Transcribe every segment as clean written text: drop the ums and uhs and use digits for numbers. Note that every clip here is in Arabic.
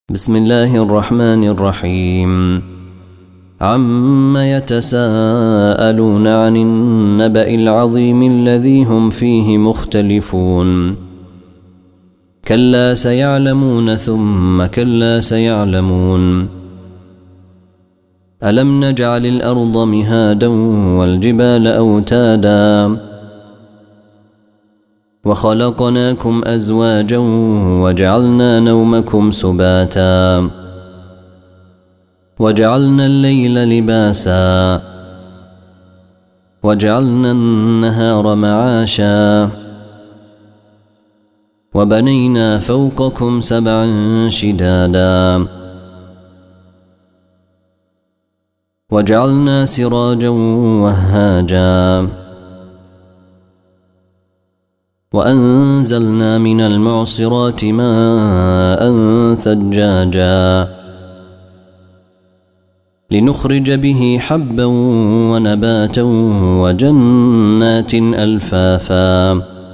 بسم الله الرحمن الرحيم. عما يتساءلون عن النبأ العظيم الذي هم فيه مختلفون. كلا سيعلمون ثم كلا سيعلمون. ألم نجعل الأرض مهادا والجبال أوتادا وخلقناكم أزواجا وجعلنا نومكم سباتا وجعلنا الليل لباسا وجعلنا النهار معاشا وبنينا فوقكم سبعا شدادا وجعلنا سراجا وهاجا وأنزلنا من المعصرات ماء ثجاجا لنخرج به حبا ونباتا وجنات ألفافا.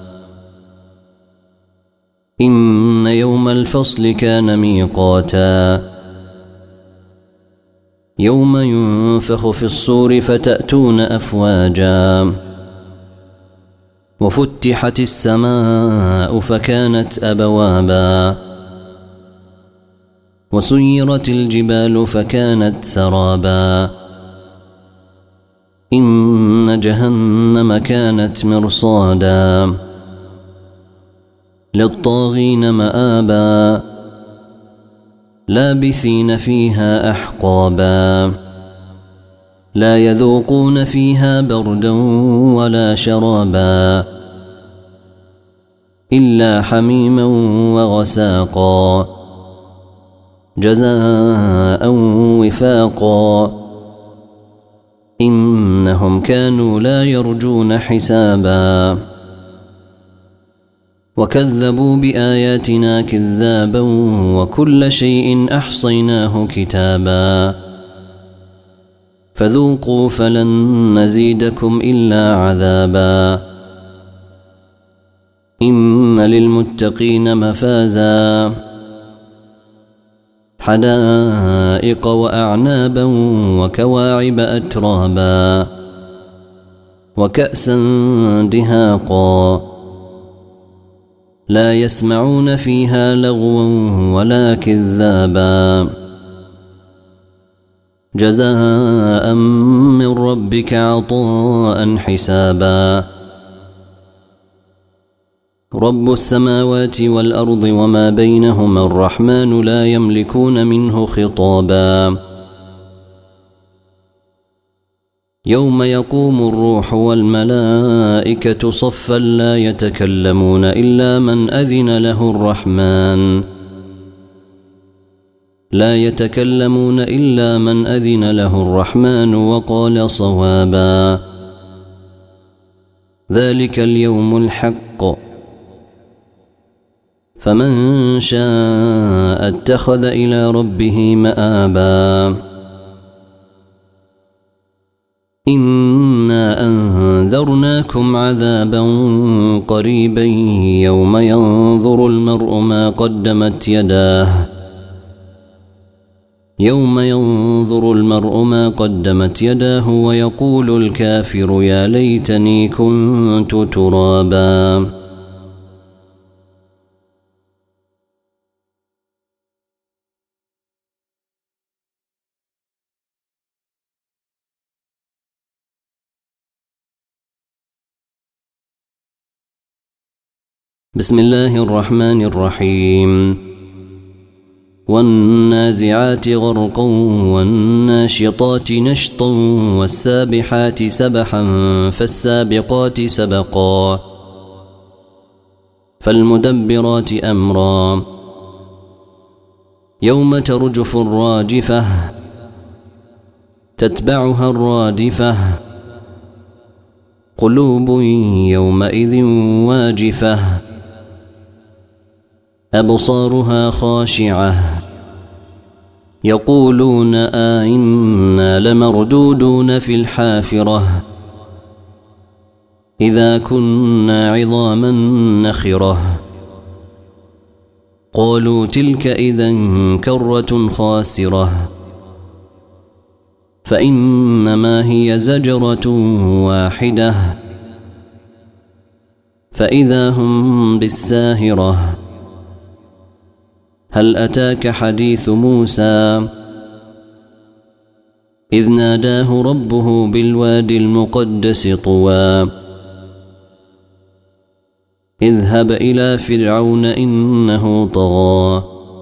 إن يوم الفصل كان ميقاتا يوم ينفخ في الصور فتأتون أفواجا وفتحت السماء فكانت أبوابا وسيرت الجبال فكانت سرابا. إن جهنم كانت مرصادا للطاغين مآبا لابثين فيها أحقابا لا يذوقون فيها بردا ولا شرابا إلا حميما وغساقا جزاء وفاقا. إنهم كانوا لا يرجون حسابا وكذبوا بآياتنا كذابا وكل شيء أحصيناه كتابا فذوقوا فلن نزيدكم إلا عذابا. إن للمتقين مفازا حدائق وأعنابا وكواعب أترابا وكأسا دهاقا لا يسمعون فيها لغوا ولا كذابا جزاء من ربك عطاء حسابا. رب السماوات والأرض وما بينهما الرحمن لا يملكون منه خطابا. يوم يقوم الروح والملائكة صفا لا يتكلمون إلا من أذن له الرحمن وقال صوابا. ذلك اليوم الحق فمن شاء اتخذ إلى ربه مآبا. إنا أنذرناكم عذابا قريبا يوم ينظر المرء ما قدمت يداه ويقول الكافر يا ليتني كنت ترابا. بسم الله الرحمن الرحيم. والنازعات غرقا والناشطات نشطا والسابحات سبحا فالسابقات سبقا فالمدبرات أمرا يوم ترجف الراجفة تتبعها الرادفة قلوب يومئذ واجفة أبصارها خاشعة يقولون أئنا لمردودون في الحافرة إذا كنا عظاما نخرة قالوا تلك إذن كرة خاسرة فإنما هي زجرة واحدة فإذا هم بالساهرة هل أتاك حديث موسى إذ ناداه ربه بالوادي المقدس طوى اذهب إلى فرعون إنه طغى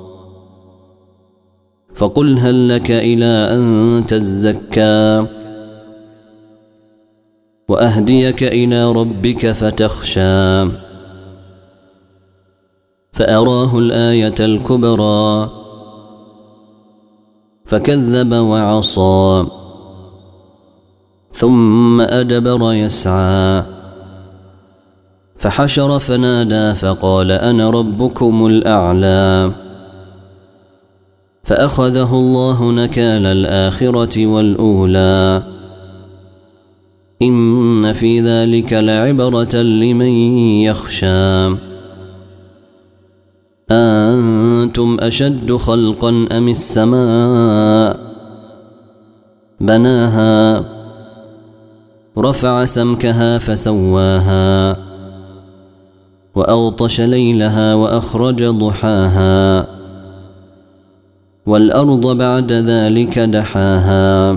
فقل هل لك إلى أن تزكى وأهديك إلى ربك فتخشى فأراه الآية الكبرى فكذب وعصى ثم أدبر يسعى فحشر فنادى فقال أنا ربكم الأعلى فأخذه الله نكال الآخرة والأولى إن في ذلك لعبرة لمن يخشى أنتم أشد خلقا أم السماء بناها رفع سمكها فسواها وأغطش ليلها وأخرج ضحاها والأرض بعد ذلك دحاها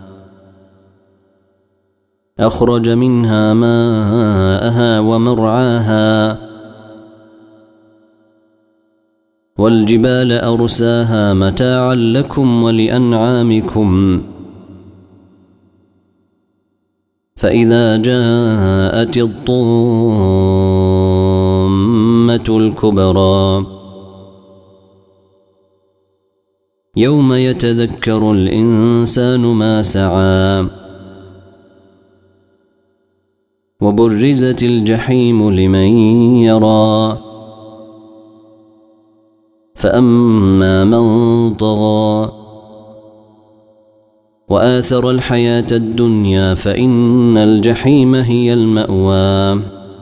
أخرج منها ماءها ومرعاها والجبال أرساها متاعا لكم ولأنعامكم فإذا جاءت الطامة الكبرى يوم يتذكر الإنسان ما سعى وبرزت الجحيم لمن يرى فأما من طغى وآثر الحياة الدنيا فإن الجحيم هي المأوى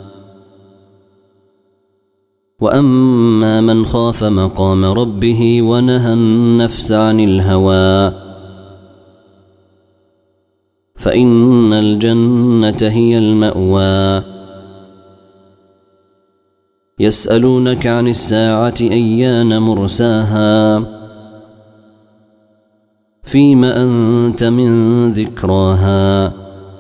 وأما من خاف مقام ربه ونهى النفس عن الهوى فإن الجنة هي المأوى يسألونك عن الساعة أيان مرساها فيم أنت من ذكراها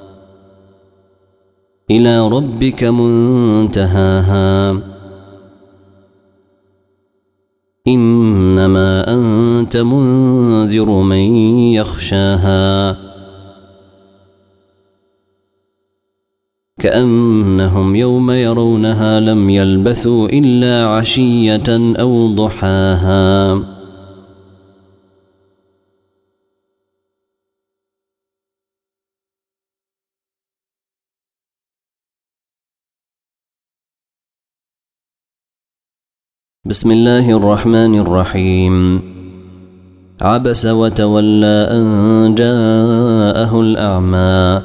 إلى ربك منتهاها إنما أنت منذر من يخشاها كأنهم يوم يرونها لم يلبثوا إلا عشية أو ضحاها بسم الله الرحمن الرحيم عبس وتولى أن جاءه الأعمى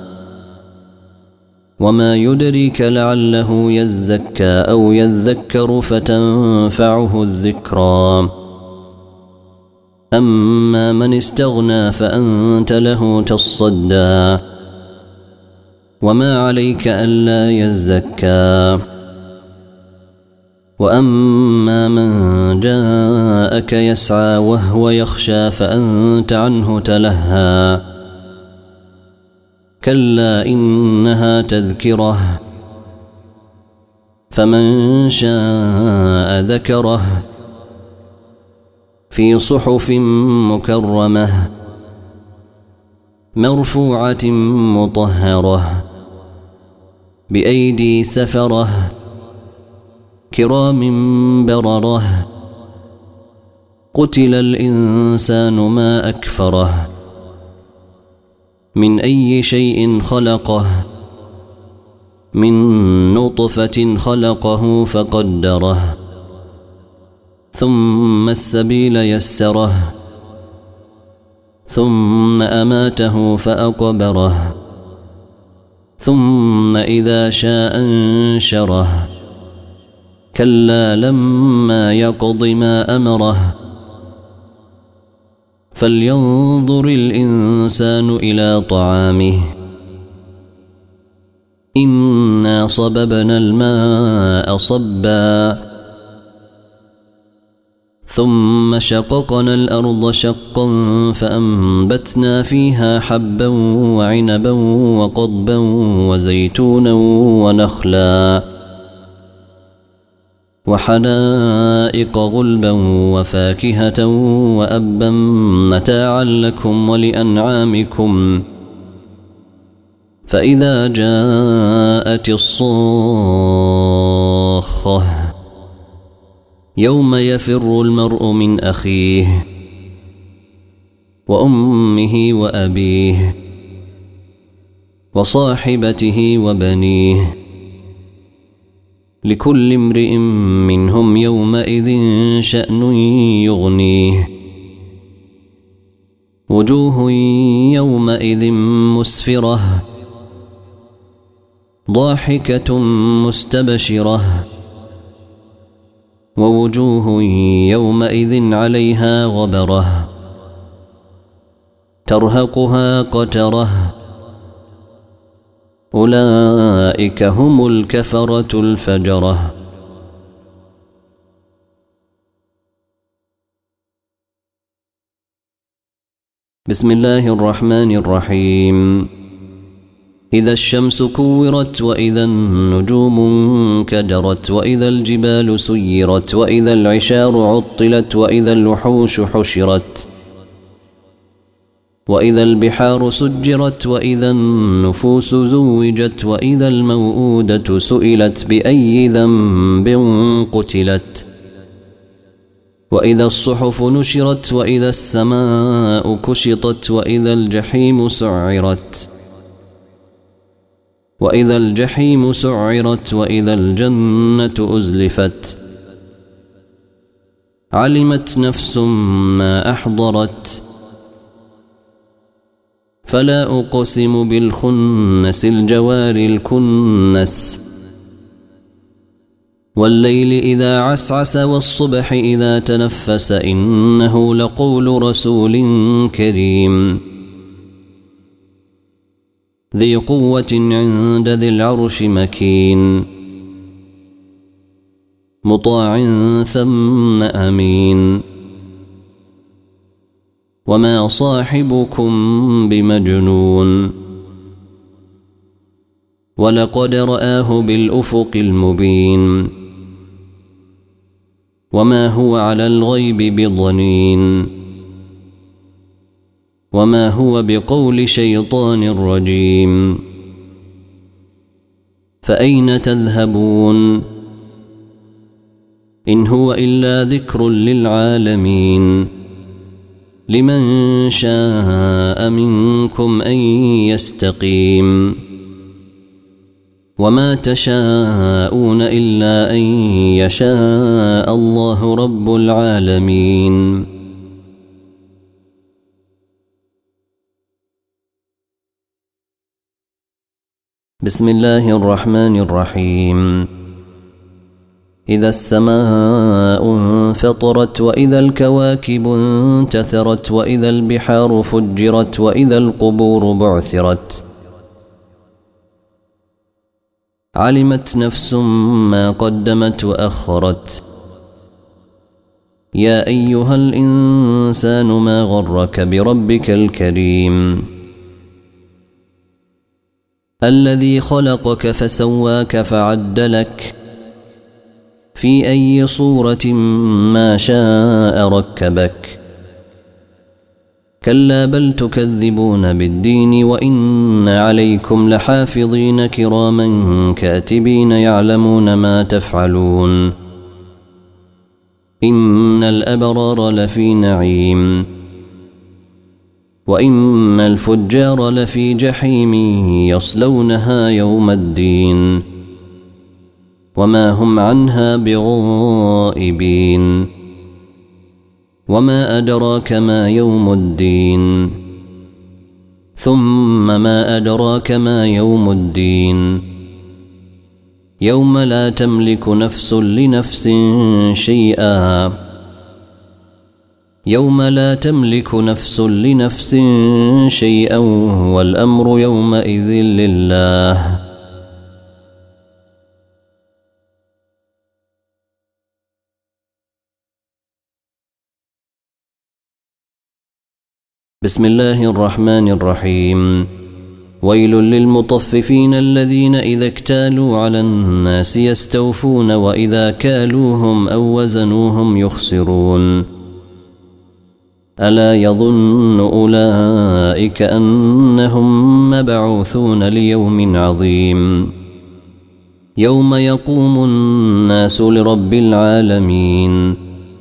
وما يدريك لعله يزكى أو يذكر فتنفعه الذكرى أما من استغنى فأنت له تصدى وما عليك ألا يزكى وأما من جاءك يسعى وهو يخشى فأنت عنه تلهى كلا إنها تذكرة فمن شاء ذكره في صحف مكرمة مرفوعة مطهرة بأيدي سفرة كرام بررة قتل الإنسان ما أكفره من أي شيء خلقه من نطفة خلقه فقدره ثم السبيل يسره ثم أماته فأقبره ثم إذا شاء انشره كلا لما يقض ما أمره فلينظر الإنسان إلى طعامه إنا صببنا الماء صبا ثم شققنا الأرض شقا فأنبتنا فيها حبا وعنبا وقضبا وزيتونا ونخلا وحدائق غلبا وفاكهة وأبا متاعا لكم ولأنعامكم فإذا جاءت الصاخة يوم يفر المرء من أخيه وأمه وأبيه وصاحبته وبنيه لكل امرئ منهم يومئذ شأن يغنيه وجوه يومئذ مسفرة ضاحكة مستبشرة ووجوه يومئذ عليها غبرة ترهقها قترة أولئك هم الكفرة الفجرة. بسم الله الرحمن الرحيم. إذا الشمس كورت وإذا النجوم انكدرت وإذا الجبال سيرت وإذا العشار عطلت وإذا الوحوش حشرت وإذا البحار سجرت وإذا النفوس زوجت وإذا الموءودة سئلت بأي ذنب قتلت وإذا الصحف نشرت وإذا السماء كشطت وإذا الجحيم سعرت وإذا الجحيم سعرت وإذا الجنة أزلفت علمت نفس ما أحضرت فلا أقسم بالخنس الجوار الكنس والليل إذا عسعس والصبح إذا تنفس إنه لقول رسول كريم ذي قوة عند ذي العرش مكين مطاع ثم أمين وما صاحبكم بمجنون ولقد رآه بالأفق المبين وما هو على الغيب بضنين وما هو بقول شيطان رجيم فأين تذهبون إن هو إلا ذكر للعالمين لمن شاء منكم أن يستقيم وما تشاءون إلا أن يشاء الله رب العالمين. بسم الله الرحمن الرحيم. إذا السماء انفطرت وإذا الكواكب انتثرت وإذا البحار فجرت وإذا القبور بعثرت علمت نفس ما قدمت وأخرت يا أيها الإنسان ما غرك بربك الكريم الذي خلقك فسواك فعدلك في أي صورة ما شاء ركبك كلا بل تكذبون بالدين وإن عليكم لحافظين كراما كاتبين يعلمون ما تفعلون إن الأبرار لفي نعيم وإن الفجار لفي جحيم يصلونها يوم الدين وما هم عنها بغائبين وما أدراك ما يوم الدين ثم ما أدراك ما يوم الدين يوم لا تملك نفس لنفس شيئا يوم لا تملك نفس لنفس شيئا والأمر يومئذ لله. بسم الله الرحمن الرحيم. ويل للمطففين الذين إذا اكتالوا على الناس يستوفون وإذا كالوهم أو وزنوهم يخسرون. ألا يظن أولئك أنهم مبعوثون ليوم عظيم يوم يقوم الناس لرب العالمين.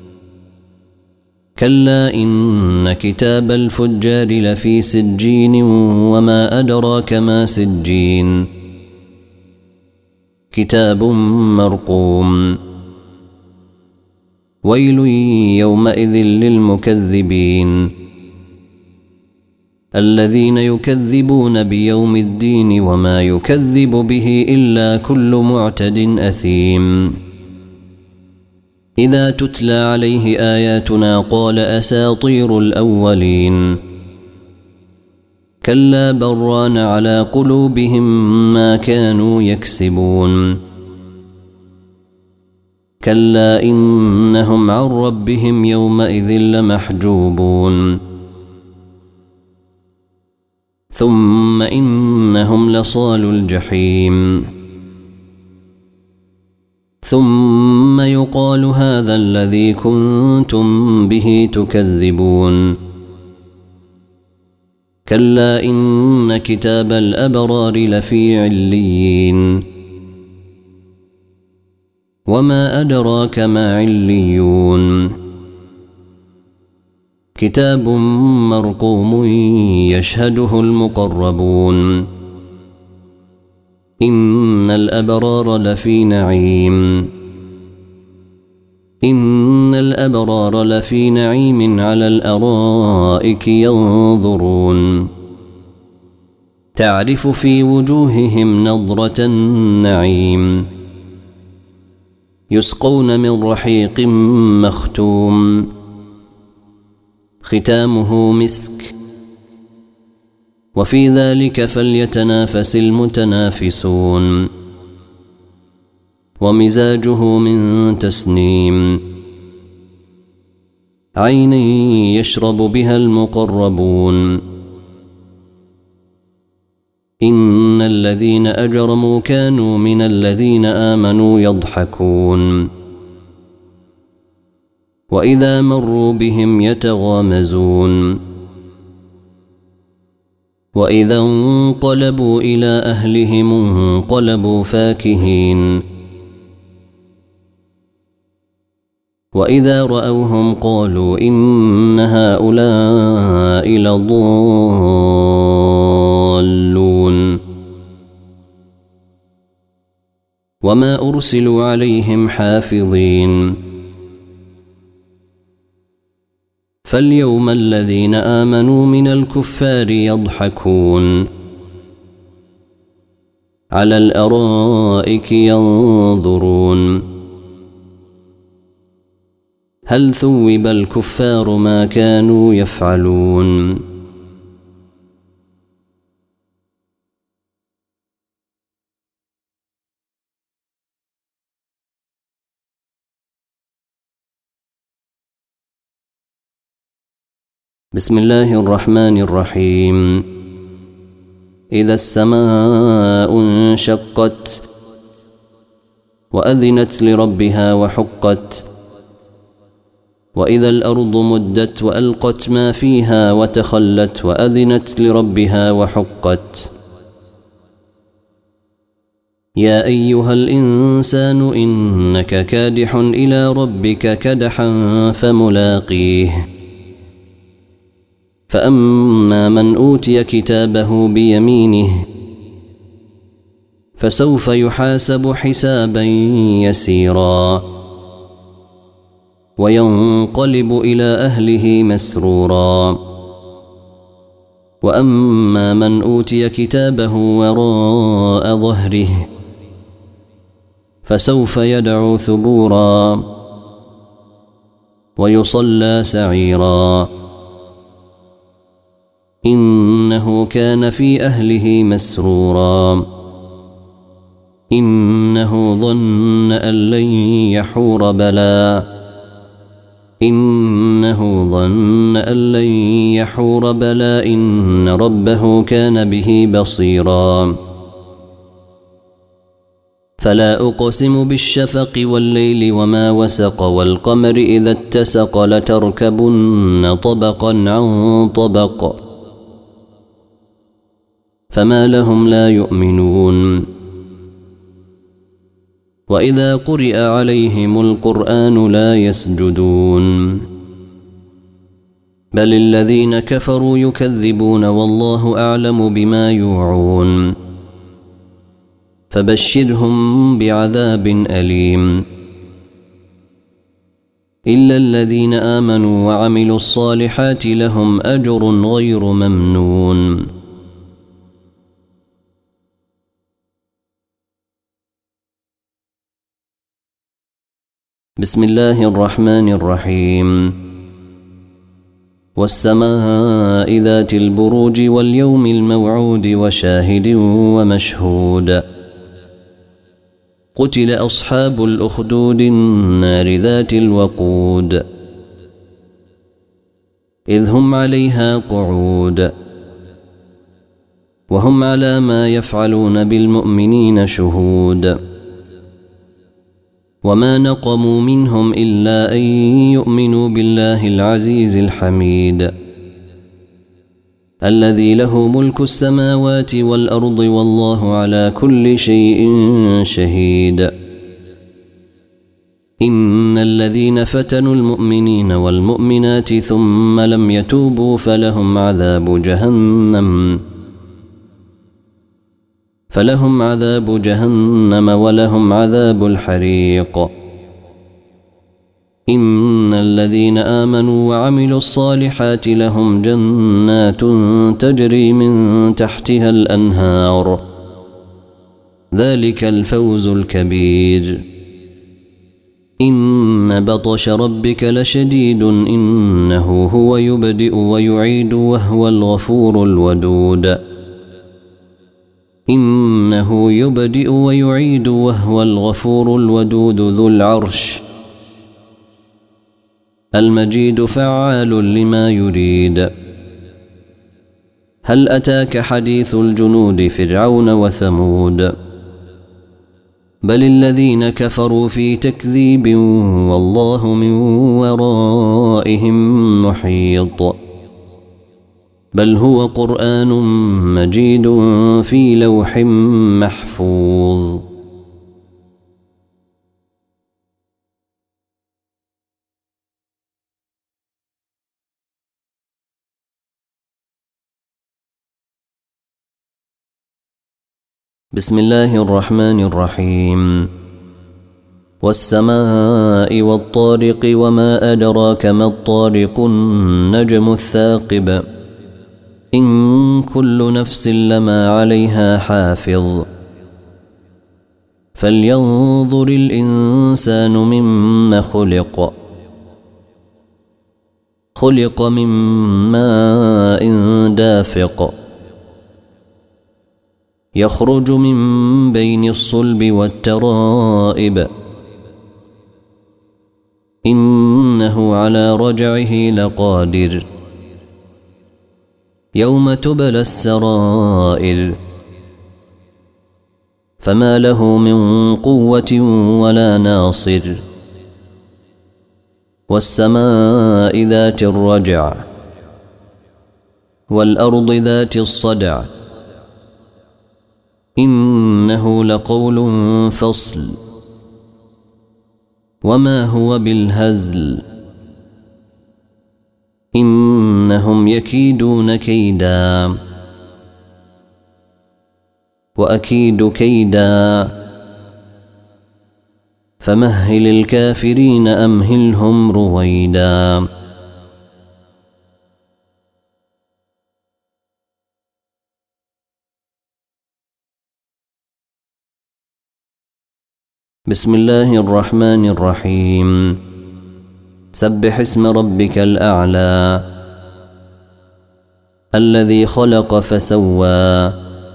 كلا إن كتاب الفجار لفي سجين وما أدراك ما سجين كتاب مرقوم. ويل يومئذ للمكذبين الذين يكذبون بيوم الدين وما يكذب به إلا كل معتد أثيم. إذا تتلى عليه آياتنا قال أساطير الأولين. كلا بران على قلوبهم ما كانوا يكسبون. كلا إنهم عن ربهم يومئذ لمحجوبون. ثم إنهم لصالوا الجحيم. ثم يقال هذا الذي كنتم به تكذبون. كلا إن كتاب الأبرار لفي عليين. وما أدراك ما عليون. كتاب مرقوم يشهده المقربون. إن الأبرار لفي نعيم. إن الأبرار لفي نعيم على الأرائك ينظرون. تعرف في وجوههم نضرة النعيم. يسقون من رحيق مختوم ختامه مسك وفي ذلك فليتنافس المتنافسون. ومزاجه من تسنيم. عين يشرب بها المقربون. إن الذين أجرموا كانوا من الذين آمنوا يضحكون. وإذا مروا بهم يتغامزون. وإذا انقلبوا إلى أهلهم انقلبوا فاكهين. وإذا رأوهم قالوا إن هؤلاء لضالون. وما أرسلوا عليهم حافظين. فاليوم الذين آمنوا من الكفار يضحكون. على الأرائك ينظرون. هل ثوب الكفار ما كانوا يفعلون. بسم الله الرحمن الرحيم. إذا السماء انشقت وأذنت لربها وحقت. وإذا الأرض مدت وألقت ما فيها وتخلت وأذنت لربها وحقت. يا أيها الإنسان إنك كادح إلى ربك كدحا فملاقيه. فأما من أوتي كتابه بيمينه فسوف يحاسب حسابا يسيرا وينقلب إلى أهله مسرورا. وأما من أوتي كتابه وراء ظهره فسوف يدعو ثبورا ويصلى سعيرا إنه كان في أهله مسرورا إنه ظن أن لن يحور بلى إنه ظن أن لن يحور بلى إن ربه كان به بصيرا فلا أقسم بالشفق والليل وما وسق والقمر إذا اتسق لتركبن طبقا عن طبق فما لهم لا يؤمنون وإذا قرئ عليهم القرآن لا يسجدون بل الذين كفروا يكذبون والله أعلم بما يوعون فبشرهم بعذاب أليم إلا الذين آمنوا وعملوا الصالحات لهم أجر غير ممنون بسم الله الرحمن الرحيم والسماء ذات البروج واليوم الموعود وشاهد ومشهود قتل أصحاب الأخدود النار ذات الوقود إذ هم عليها قعود وهم على ما يفعلون بالمؤمنين شهود وما نقموا منهم إلا أن يؤمنوا بالله العزيز الحميد الذي له ملك السماوات والأرض والله على كل شيء شهيد إن الذين فتنوا المؤمنين والمؤمنات ثم لم يتوبوا فلهم عذاب جهنم ولهم عذاب الحريق إن الذين آمنوا وعملوا الصالحات لهم جنات تجري من تحتها الأنهار ذلك الفوز الكبير إن بطش ربك لشديد إنه هو يبدئ ويعيد وهو الغفور الودود إنه يبدئ ويعيد وهو الغفور الودود ذو العرش المجيد فعال لما يريد هل أتاك حديث الجنود فرعون وثمود بل الذين كفروا في تكذيب والله من ورائهم محيط بل هو قرآن مجيد في لوح محفوظ بسم الله الرحمن الرحيم والسماء والطارق وما أدراك ما الطارق النجم الثاقب إن كل نفس لما عليها حافظ فلينظر الإنسان مما خلق من ماء دافق يخرج من بين الصلب والترائب إنه على رجعه لقادر يوم تبلى السرائر فما له من قوة ولا ناصر والسماء ذات الرجع والأرض ذات الصدع إنه لقول فصل وما هو بالهزل إنهم يكيدون كيدا وأكيد كيدا فمهل الكافرين أمهلهم رويدا بسم الله الرحمن الرحيم سبح اسم ربك الأعلى الذي خلق فسوى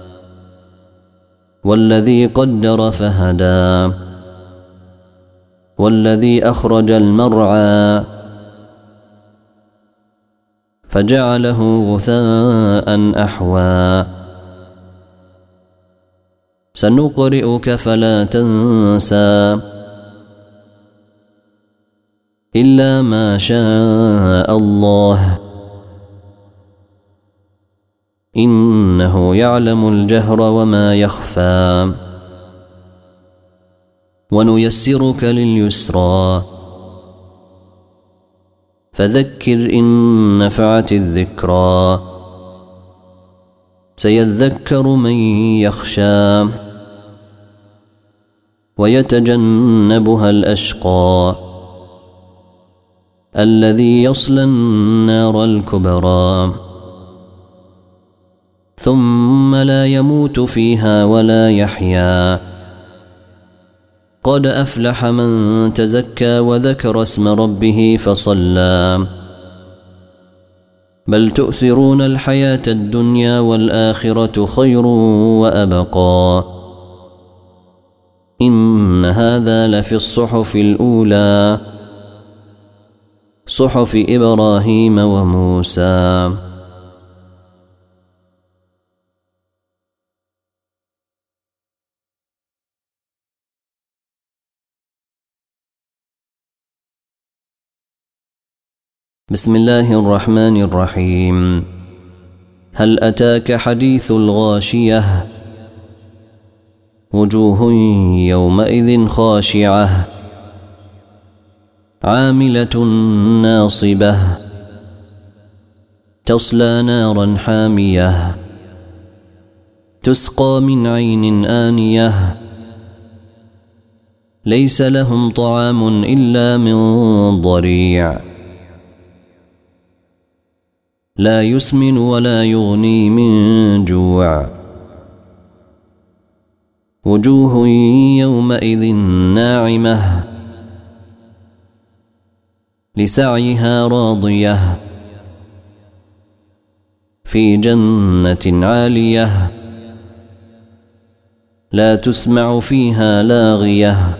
والذي قدر فهدى والذي أخرج المرعى فجعله غثاء أحوى سنقرئك فلا تنسى إلا ما شاء الله إنه يعلم الجهر وما يخفى ونيسرك لليسرى فذكر إن نفعت الذكرى سيذكر من يخشى ويتجنبها الأشقى الذي يصلى النار الكبرى ثم لا يموت فيها ولا يحيا قد أفلح من تزكى وذكر اسم ربه فصلى بل تؤثرون الحياة الدنيا والآخرة خير وأبقى إن هذا لفي الصحف الأولى صحف إبراهيم وموسى بسم الله الرحمن الرحيم هل أتاك حديث الغاشية وجوه يومئذ خاشعة عاملة ناصبة تصلى نارا حامية تسقى من عين آنية ليس لهم طعام إلا من ضريع لا يسمن ولا يغني من جوع وجوه يومئذ ناعمة لسعيها راضية في جنة عالية لا تسمع فيها لاغية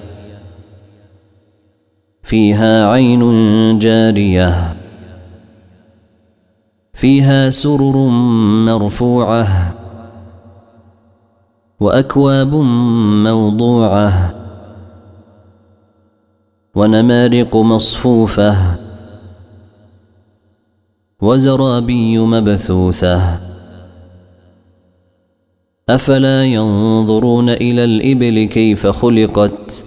فيها عين جارية فيها سرر مرفوعة وأكواب موضوعة ونمارق مصفوفة وزرابي مبثوثة أفلا ينظرون إلى الإبل كيف خلقت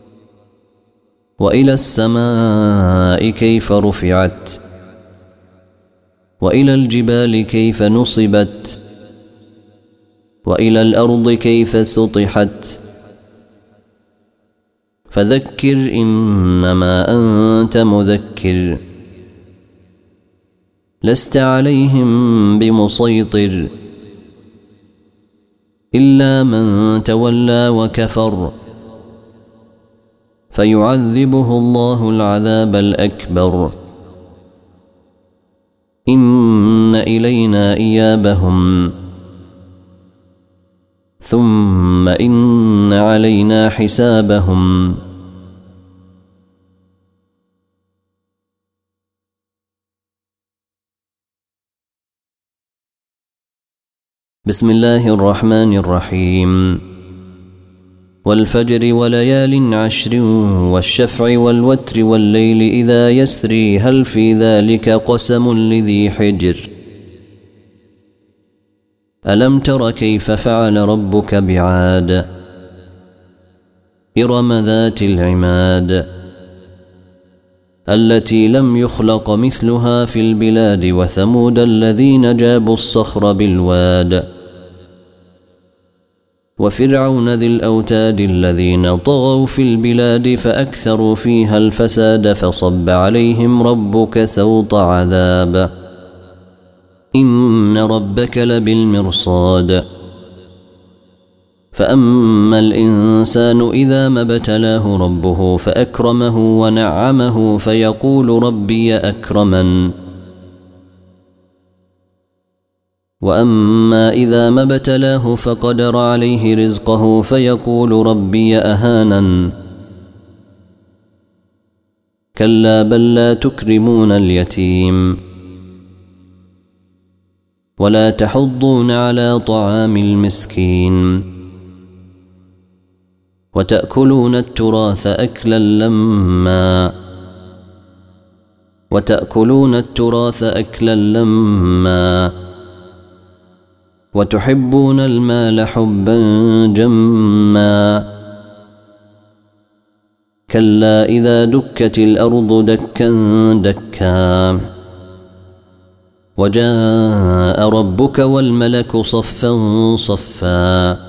وإلى السماء كيف رفعت وإلى الجبال كيف نصبت وإلى الأرض كيف سطحت فذكر إنما أنت مذكر لست عليهم بمسيطر إلا من تولى وكفر فيعذبه الله العذاب الأكبر إن إلينا إيابهم ثم إن علينا حسابهم بسم الله الرحمن الرحيم والفجر وليال عشر والشفع والوتر والليل إذا يسري هل في ذلك قسم لذي حجر ألم تر كيف فعل ربك بعاد إرم ذات العماد التي لم يخلق مثلها في البلاد وثمود الذين جابوا الصخر بالواد وفرعون ذي الأوتاد الذين طغوا في البلاد فأكثروا فيها الفساد فصب عليهم ربك سوط عذاب إن ربك لبالمرصاد فأما الإنسان إذا ما ابتلاه ربه فأكرمه ونعمه فيقول ربي أكرمن وأما إذا ما ابتلاه فقدر عليه رزقه فيقول ربي أهانن كلا بل لا تكرمون اليتيم ولا تحضون على طعام المسكين وتأكلون التراث أكلا لما وتحبون المال حبا جما كلا إذا دكت الأرض دكا دكا وجاء ربك والملك صفا صفا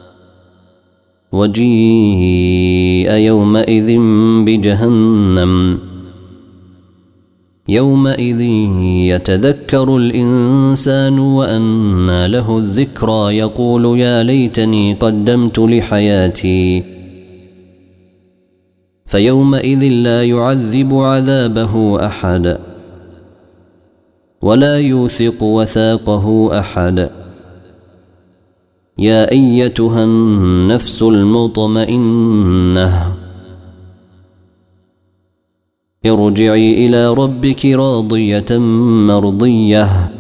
وجيء يومئذ بجهنم يومئذ يتذكر الإنسان وأنى له الذكرى يقول يا ليتني قدمت لحياتي فيومئذ لا يعذب عذابه أحد ولا يوثق وثاقه أحد يا أيتها النفس المطمئنة ارجعي إلى ربك راضية مرضية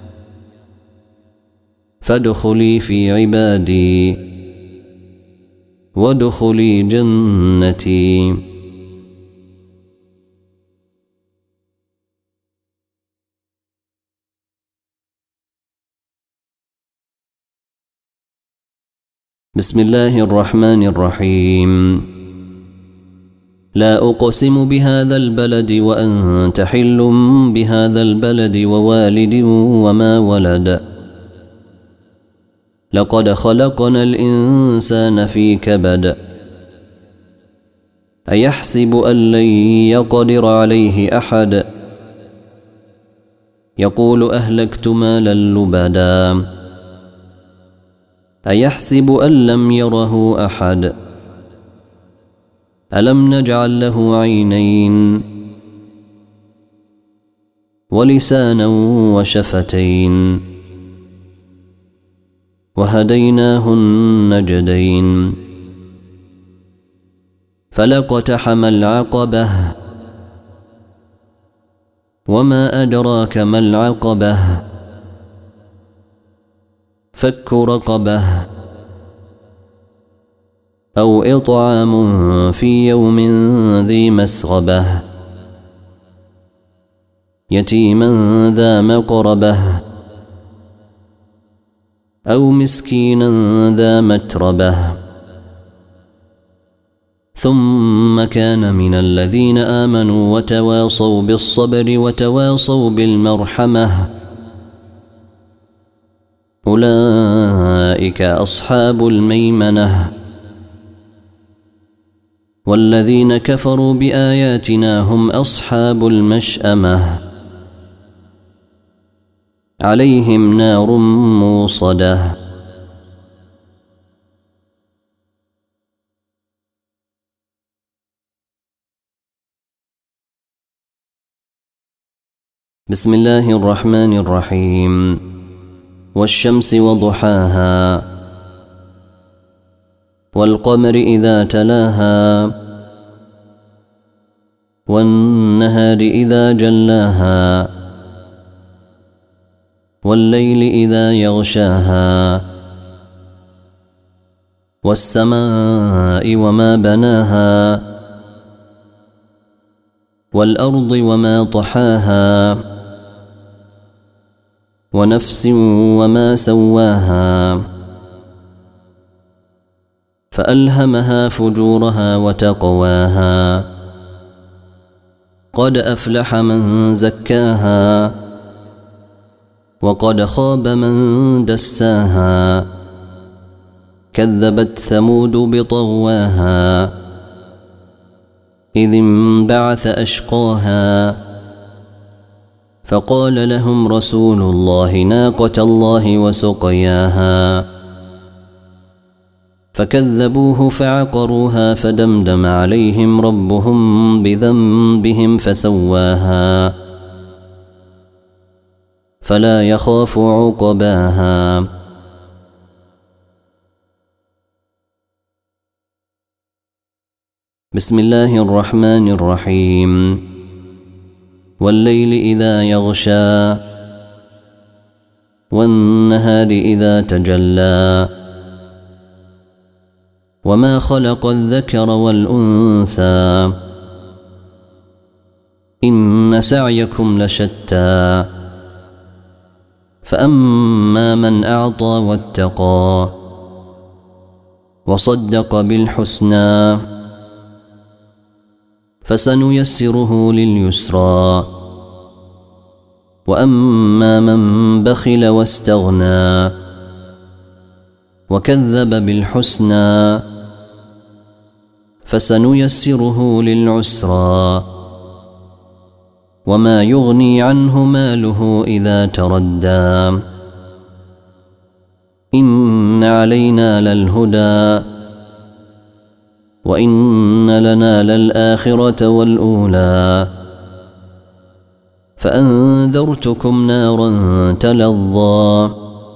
فادخلي في عبادي وادخلي جنتي. بسم الله الرحمن الرحيم. لا أقسم بهذا البلد وأنت حل بهذا البلد ووالد وما ولد لقد خلقنا الإنسان في كبد أيحسب أن لن يقدر عليه أحد يقول أهلكت مالا لبدا أيحسب أن لم يره أحد ألم نجعل له عينين ولسانا وشفتين وهديناه النجدين فلاقتحم العقبة وما أدراك ما العقبة فك رقبة أو إطعام في يوم ذي مسغبة يتيما ذا مقربة أو مسكينا ذا متربة ثم كان من الذين آمنوا وتواصوا بالصبر وتواصوا بالمرحمة أولئك أصحاب الميمنة والذين كفروا بآياتنا هم أصحاب المشأمة عليهم نار موصدة. بسم الله الرحمن الرحيم. والشمس وضحاها والقمر إذا تلاها والنهار إذا جلاها والليل إذا يغشاها والسماء وما بناها والأرض وما طحاها ونفس وما سواها فألهمها فجورها وتقواها قد أفلح من زكاها وقد خاب من دساها كذبت ثمود بطغواها إذ انبعث أشقاها فقال لهم رسول الله ناقة الله وسقياها فكذبوه فعقروها فدمدم عليهم ربهم بذنبهم فسواها فلا يخاف عقباها. بسم الله الرحمن الرحيم. والليل إذا يغشى والنهار إذا تجلى وما خلق الذكر والأنثى إن سعيكم لشتى فأما من أعطى واتقى وصدق بالحسنى فسنيسره لليسرى وأما من بخل واستغنى وكذب بالحسنى فسنيسره للعسرى وما يغني عنه ماله إذا تردى إن علينا للهدى وإن لنا للآخرة والأولى فأنذرتكم نارا تلظى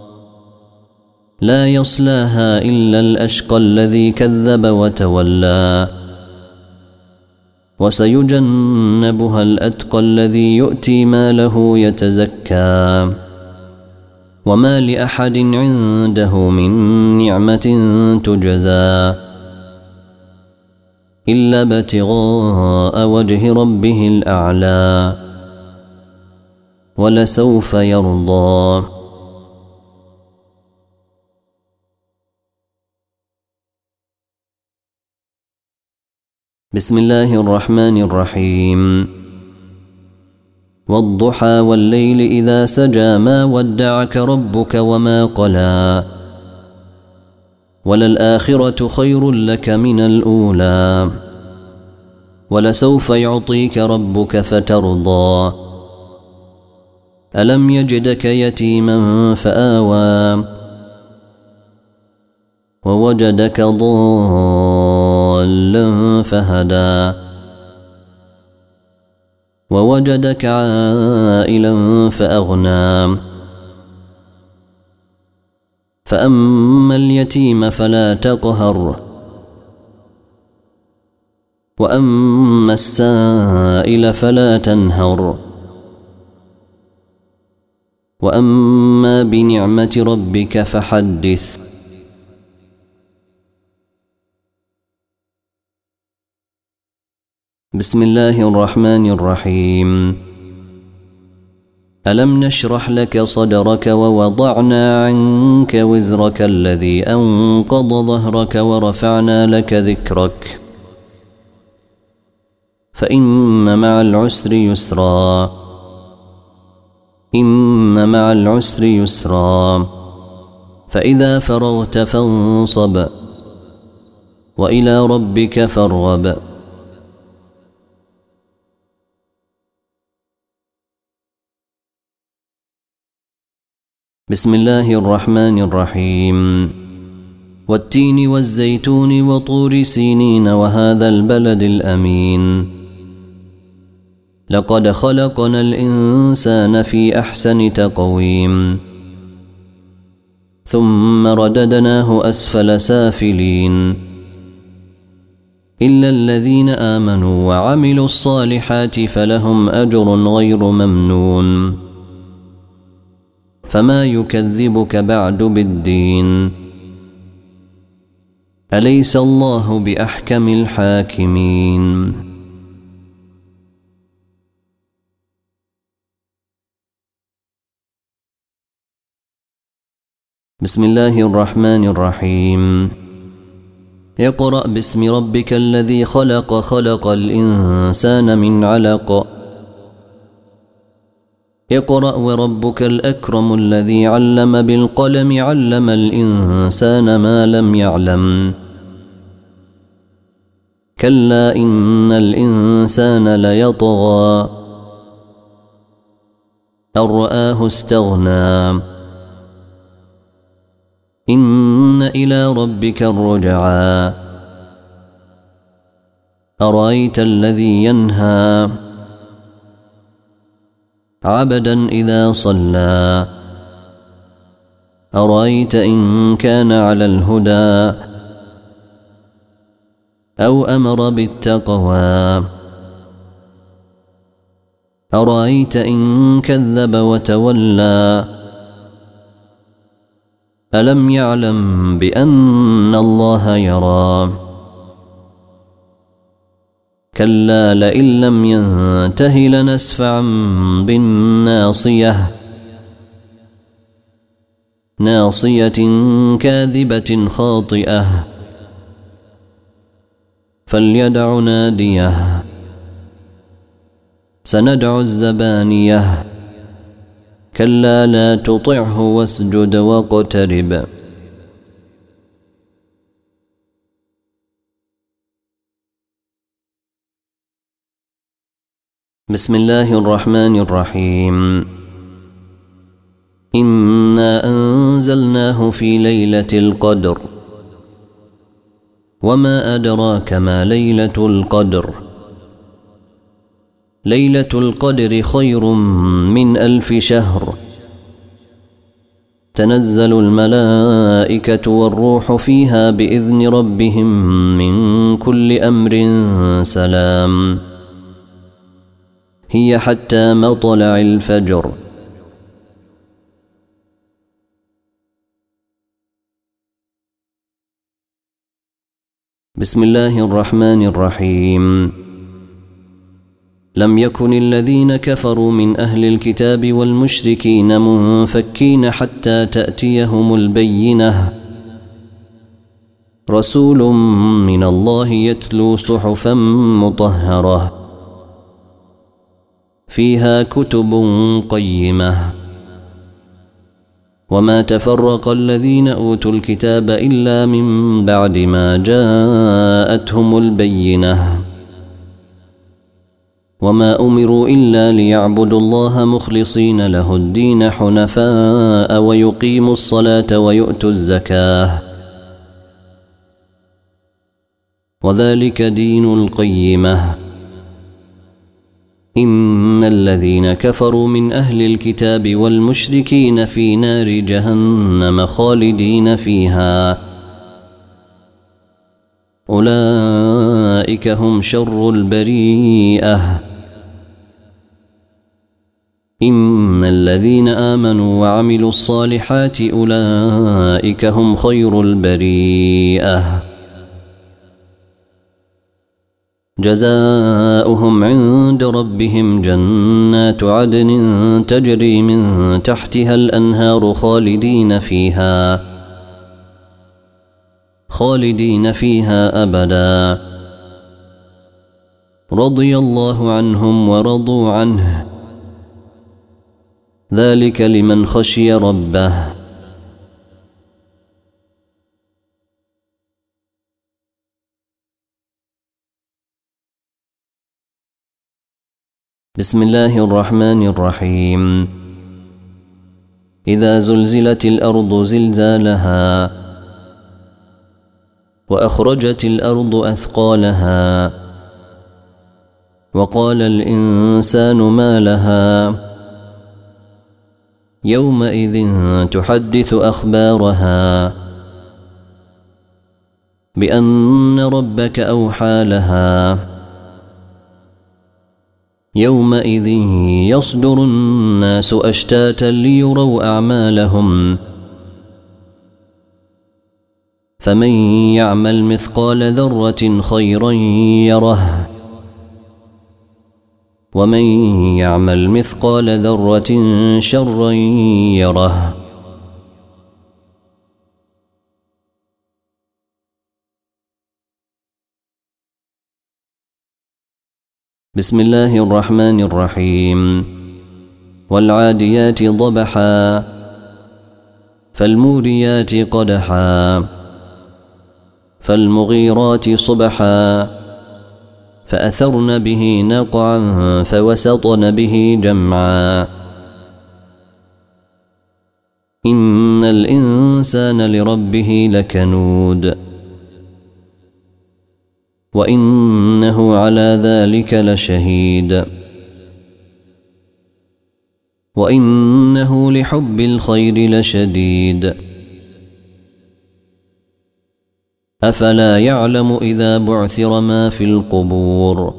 لا يصلاها إلا الأشقى الذي كذب وتولى وسيجنبها الأتقى الذي يؤتي ماله يتزكى وما لأحد عنده من نعمة تجزى إلا ابتغاء وجه ربه الأعلى ولسوف يرضى. بسم الله الرحمن الرحيم. والضحى والليل إذا سجى ما ودعك ربك وما قلى وللآخرة خير لك من الأولى ولسوف يعطيك ربك فترضى ألم يجدك يتيما فآوى ووجدك ضالا فهدى ووجدك عائلا فأغنى فأما اليتيم فلا تقهر وأما السائل فلا تنهر وأما بنعمة ربك فحدث. بسم الله الرحمن الرحيم. ألم نشرح لك صدرك ووضعنا عنك وزرك الذي أنقض ظهرك ورفعنا لك ذكرك فإن مع العسر يسرا إن مع العسر يسرا فإذا فرغت فانصب وإلى ربك فارغب. بسم الله الرحمن الرحيم. والتين والزيتون وطور سينين وهذا البلد الأمين لقد خلقنا الإنسان في أحسن تقويم ثم رددناه أسفل سافلين إلا الذين آمنوا وعملوا الصالحات فلهم أجر غير ممنون فما يكذبك بعد بالدين أليس الله بأحكم الحاكمين. بسم الله الرحمن الرحيم. اقرأ باسم ربك الذي خلق خلق الإنسان من علق اقرأ وربك الأكرم الذي علم بالقلم علم الإنسان ما لم يعلم كلا إن الإنسان ليطغى أن رآه استغنى إن إلى ربك الرجعى أرأيت الذي ينهى عبدا إذا صلى أرأيت إن كان على الهدى أو أمر بالتقوى أرأيت إن كذب وتولى ألم يعلم بأن الله يرى كلا لئن لم ينته لنسفعا بالناصية ناصية كاذبة خاطئة فليدع ناديه سندع الزبانية كلا لا تطعه واسجد واقترب بسم الله الرحمن الرحيم إنا أنزلناه في ليلة القدر وما أدراك ما ليلة القدر ليلة القدر خير من 1000 شهر تنزل الملائكة والروح فيها بإذن ربهم من كل أمر سلام هي حتى مطلع الفجر بسم الله الرحمن الرحيم لم يكن الذين كفروا من أهل الكتاب والمشركين منفكين حتى تأتيهم البينة رسول من الله يتلو صحفا مطهرة فيها كتب قيمة وما تفرق الذين أوتوا الكتاب إلا من بعد ما جاءتهم البينة وما أمروا إلا ليعبدوا الله مخلصين له الدين حنفاء ويقيموا الصلاة ويؤتوا الزكاة وذلك دين القيمة إن الذين كفروا من أهل الكتاب والمشركين في نار جهنم خالدين فيها أولئك هم شر البريئة إن الذين آمنوا وعملوا الصالحات أولئك هم خير البريئة جزاؤهم عند ربهم جنات عدن تجري من تحتها الأنهار خالدين فيها أبدا رضي الله عنهم ورضوا عنه ذلك لمن خشي ربه بسم الله الرحمن الرحيم إذا زلزلت الأرض زلزالها وأخرجت الأرض أثقالها وقال الإنسان ما لها يومئذ تحدث أخبارها بأن ربك أوحى لها يومئذ يصدر الناس أشتاتا ليروا أعمالهم فمن يعمل مثقال ذرة خيرا يره ومن يعمل مثقال ذرة شرا يره بسم الله الرحمن الرحيم والعاديات ضبحا فالموريات قدحا فالمغيرات صبحا فأثرن به نقعا فوسطن به جمعا إن الإنسان لربه لكنود وإنه على ذلك لشهيد وإنه لحب الخير لشديد أفلا يعلم إذا بعثر ما في القبور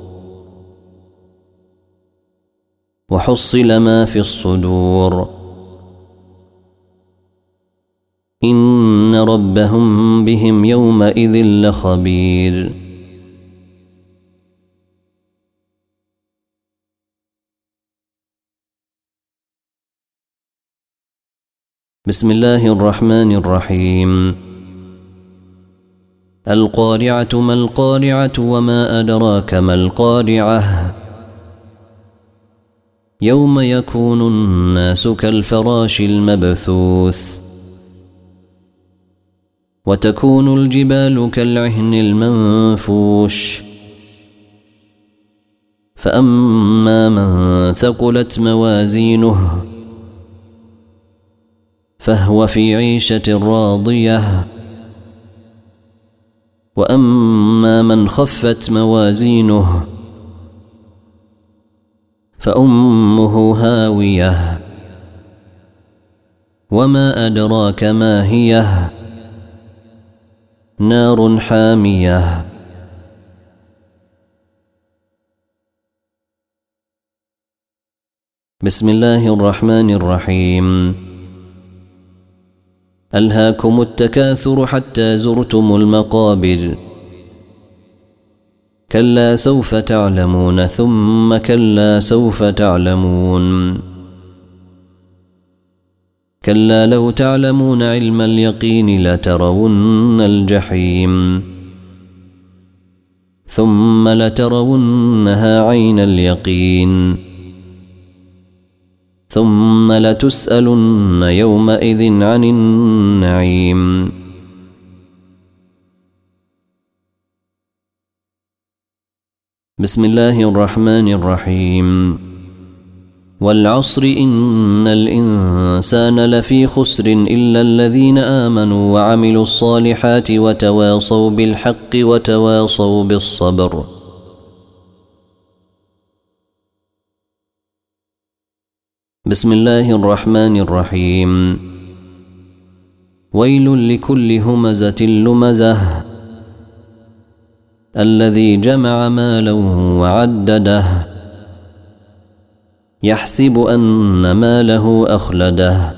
وحصل ما في الصدور إن ربهم بهم يومئذ لخبير بسم الله الرحمن الرحيم القارعة ما القارعة وما أدراك ما القارعة يوم يكون الناس كالفراش المبثوث وتكون الجبال كالعهن المنفوش فأما من ثقلت موازينه فهو في عيشة راضية وأما من خفت موازينه فأمه هاوية وما أدراك ما هي نار حامية بسم الله الرحمن الرحيم ألهاكم التكاثر حتى زرتم المقابر كلا سوف تعلمون ثم كلا سوف تعلمون كلا لو تعلمون علم اليقين لترون الجحيم ثم لترونها عين اليقين ثم لتسألن يومئذ عن النعيم بسم الله الرحمن الرحيم والعصر إن الإنسان لفي خسر إلا الذين آمنوا وعملوا الصالحات وتواصوا بالحق وتواصوا بالصبر بسم الله الرحمن الرحيم ويل لكل همزة لمزة الذي جمع مالا وعدده يحسب أن ماله أخلده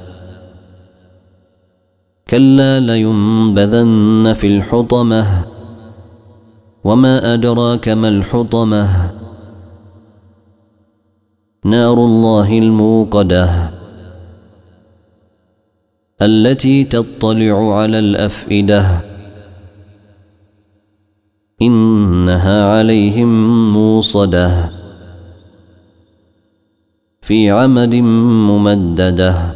كلا لينبذن في الحطمة وما أدراك ما الحطمة نار الله الموقدة التي تطلع على الأفئدة إنها عليهم موصدة في عمد ممددة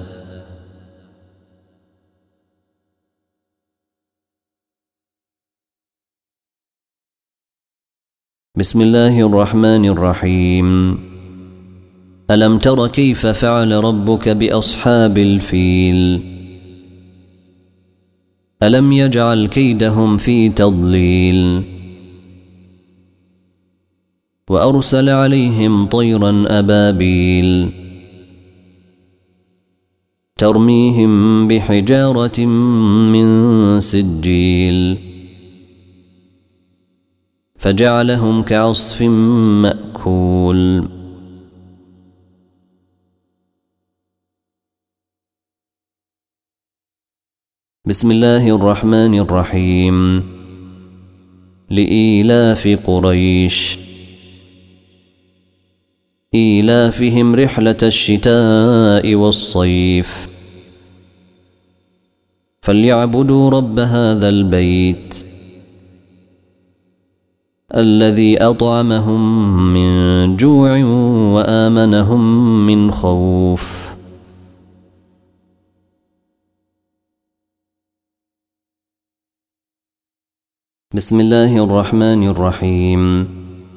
بسم الله الرحمن الرحيم ألم تر كيف فعل ربك بأصحاب الفيل ألم يجعل كيدهم في تضليل وأرسل عليهم طيرا أبابيل ترميهم بحجارة من سجيل فجعلهم كعصف مأكول بسم الله الرحمن الرحيم لإيلاف قريش إيلافهم رحلة الشتاء والصيف فليعبدوا رب هذا البيت الذي أطعمهم من جوع وآمنهم من خوف بسم الله الرحمن الرحيم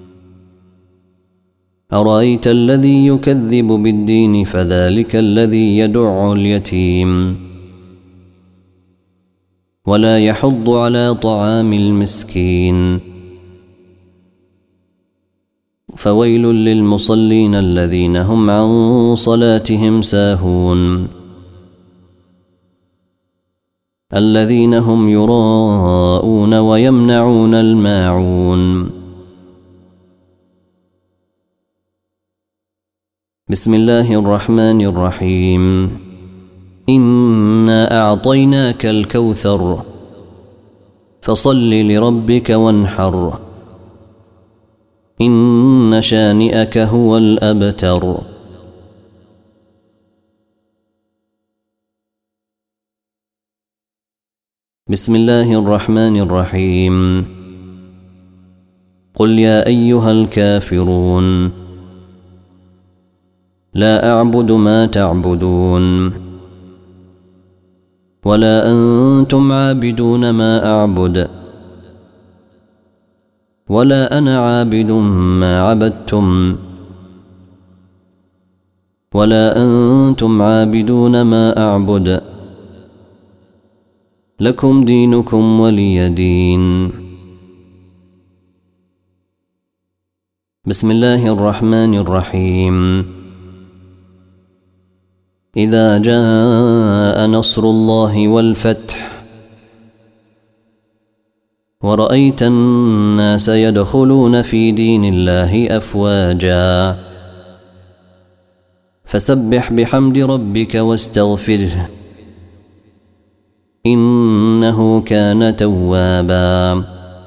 أرأيت الذي يكذب بالدين فذلك الذي يدع اليتيم ولا يحض على طعام المسكين. فويل للمصلين الذين هم عن صلاتهم ساهون الذين هم يراءون ويمنعون الماعون. بسم الله الرحمن الرحيم. إنا أعطيناك الكوثر فصل لربك وانحر إن شانئك هو الأبتر. بسم الله الرحمن الرحيم. قل يا أيها الكافرون لا أعبد ما تعبدون ولا أنتم عابدون ما أعبد ولا أنا عابد ما عبدتم ولا أنتم عابدون ما أعبد لكم دينكم ولي دين. بسم الله الرحمن الرحيم. إذا جاء نصر الله والفتح ورأيت الناس يدخلون في دين الله أفواجا فسبح بحمد ربك واستغفره إنه كان توابا.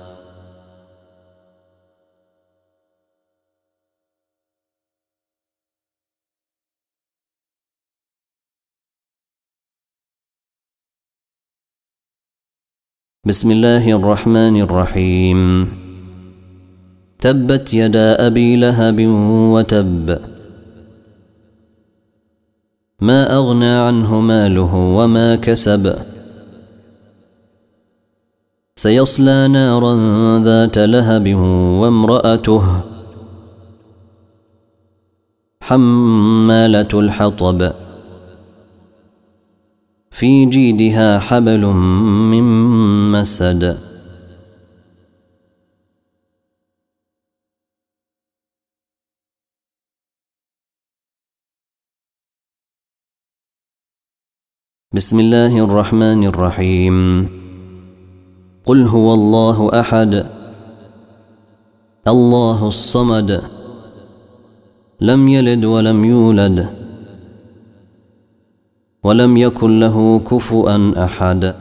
بسم الله الرحمن الرحيم. تبت يدا أبي لهب وتب ما أغنى عنه ماله وما كسب سيصلى نارا ذات لهب وامرأته حمالة الحطب في جيدها حبل من مسد. بسم الله الرحمن الرحيم. قل هو الله أحد الله الصمد لم يلد ولم يولد ولم يكن له كفؤا أحد.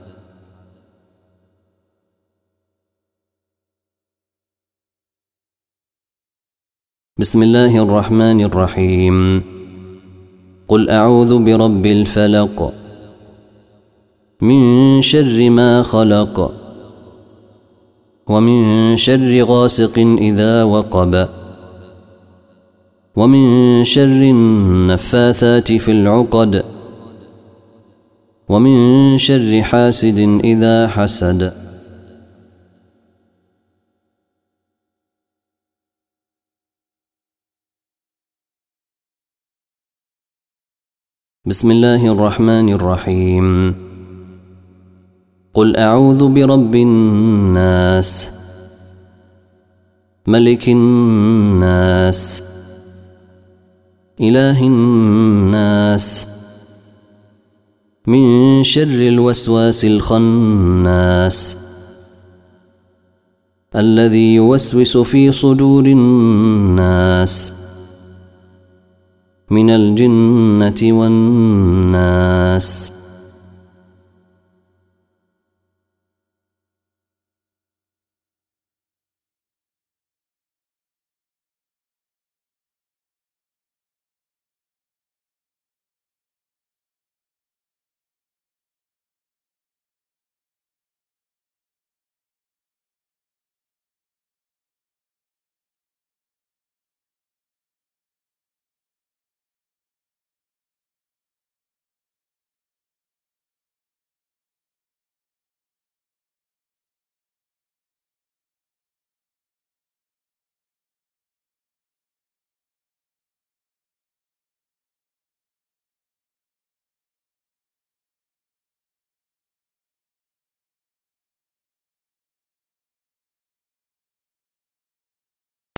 بسم الله الرحمن الرحيم. قل أعوذ برب الفلق من شر ما خلق ومن شر غاسق إذا وقب ومن شر النفاثات في العقد ومن شر حاسد إذا حسد. بسم الله الرحمن الرحيم. قل أعوذ برب الناس ملك الناس إله الناس من شر الوسواس الخناس الذي يوسوس في صدور الناس من الجنة والناس.